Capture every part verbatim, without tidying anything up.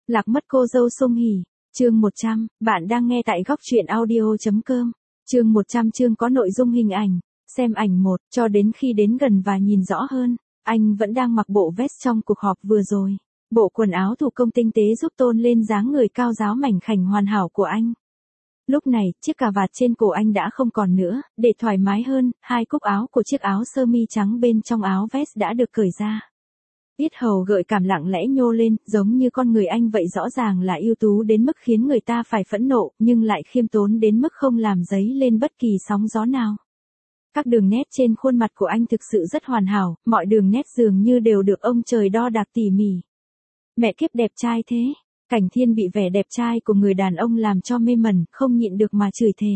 Lạc mất cô dâu Song Hỷ, chương một trăm, bạn đang nghe tại góc truyện audio.com, chương một trăm chương có nội dung hình ảnh, xem ảnh một, cho đến khi đến gần và nhìn rõ hơn, anh vẫn đang mặc bộ vest trong cuộc họp vừa rồi. Bộ quần áo thủ công tinh tế giúp tôn lên dáng người cao ráo mảnh khảnh hoàn hảo của anh. Lúc này, chiếc cà vạt trên cổ anh đã không còn nữa, để thoải mái hơn, hai cúc áo của chiếc áo sơ mi trắng bên trong áo vest đã được cởi ra. Yết hầu gợi cảm lặng lẽ nhô lên, giống như con người anh vậy, rõ ràng là ưu tú đến mức khiến người ta phải phẫn nộ, nhưng lại khiêm tốn đến mức không làm dấy lên bất kỳ sóng gió nào. Các đường nét trên khuôn mặt của anh thực sự rất hoàn hảo, mọi đường nét dường như đều được ông trời đo đạc tỉ mỉ. Mẹ kiếp đẹp trai thế. Cảnh Thiên bị vẻ đẹp trai của người đàn ông làm cho mê mẩn, không nhịn được mà chửi thề.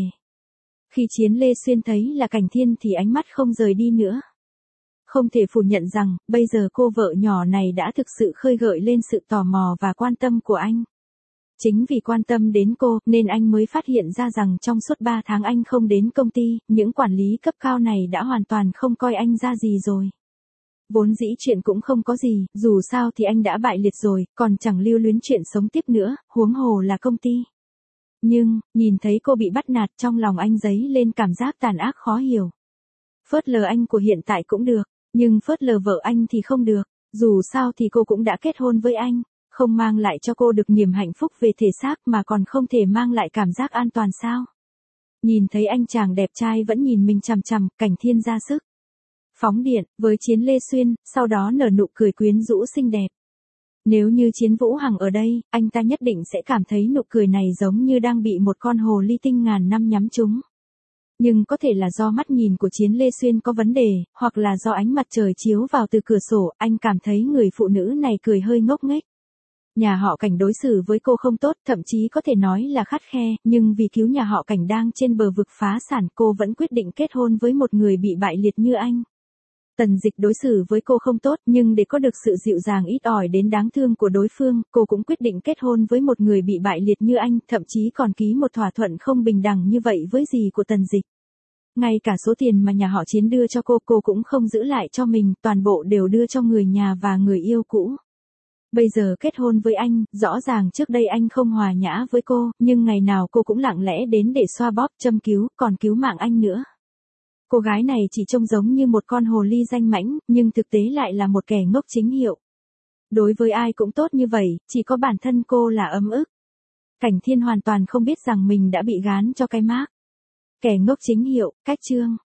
Khi Chiến Lê Xuyên thấy là Cảnh Thiên thì ánh mắt không rời đi nữa. Không thể phủ nhận rằng, bây giờ cô vợ nhỏ này đã thực sự khơi gợi lên sự tò mò và quan tâm của anh. Chính vì quan tâm đến cô, nên anh mới phát hiện ra rằng trong suốt ba tháng anh không đến công ty, những quản lý cấp cao này đã hoàn toàn không coi anh ra gì rồi. Vốn dĩ chuyện cũng không có gì, dù sao thì anh đã bại liệt rồi, còn chẳng lưu luyến chuyện sống tiếp nữa, huống hồ là công ty. Nhưng, nhìn thấy cô bị bắt nạt, trong lòng anh dấy lên cảm giác tàn ác khó hiểu. Phớt lờ anh của hiện tại cũng được, nhưng phớt lờ vợ anh thì không được, dù sao thì cô cũng đã kết hôn với anh, không mang lại cho cô được niềm hạnh phúc về thể xác mà còn không thể mang lại cảm giác an toàn sao. Nhìn thấy anh chàng đẹp trai vẫn nhìn mình chằm chằm, Cảnh Thiên ra sức phóng điện với Chiến Lê Xuyên, sau đó nở nụ cười quyến rũ xinh đẹp. Nếu như Chiến Vũ Hằng ở đây, anh ta nhất định sẽ cảm thấy nụ cười này giống như đang bị một con hồ ly tinh ngàn năm nhắm trúng. Nhưng có thể là do mắt nhìn của Chiến Lê Xuyên có vấn đề, hoặc là do ánh mặt trời chiếu vào từ cửa sổ, anh cảm thấy người phụ nữ này cười hơi ngốc nghếch. Nhà họ Cảnh đối xử với cô không tốt, thậm chí có thể nói là khắt khe, nhưng vì cứu nhà họ Cảnh đang trên bờ vực phá sản, cô vẫn quyết định kết hôn với một người bị bại liệt như anh. Tần Dịch đối xử với cô không tốt, nhưng để có được sự dịu dàng ít ỏi đến đáng thương của đối phương, cô cũng quyết định kết hôn với một người bị bại liệt như anh, thậm chí còn ký một thỏa thuận không bình đẳng như vậy với dì của Tần Dịch. Ngay cả số tiền mà nhà họ Chiến đưa cho cô, cô cũng không giữ lại cho mình, toàn bộ đều đưa cho người nhà và người yêu cũ. Bây giờ kết hôn với anh, rõ ràng trước đây anh không hòa nhã với cô, nhưng ngày nào cô cũng lặng lẽ đến để xoa bóp, châm cứu, còn cứu mạng anh nữa. Cô gái này chỉ trông giống như một con hồ ly danh mãnh, nhưng thực tế lại là một kẻ ngốc chính hiệu. Đối với ai cũng tốt như vậy, chỉ có bản thân cô là ấm ức. Cảnh Thiên hoàn toàn không biết rằng mình đã bị gán cho cái mác kẻ ngốc chính hiệu. Cách chương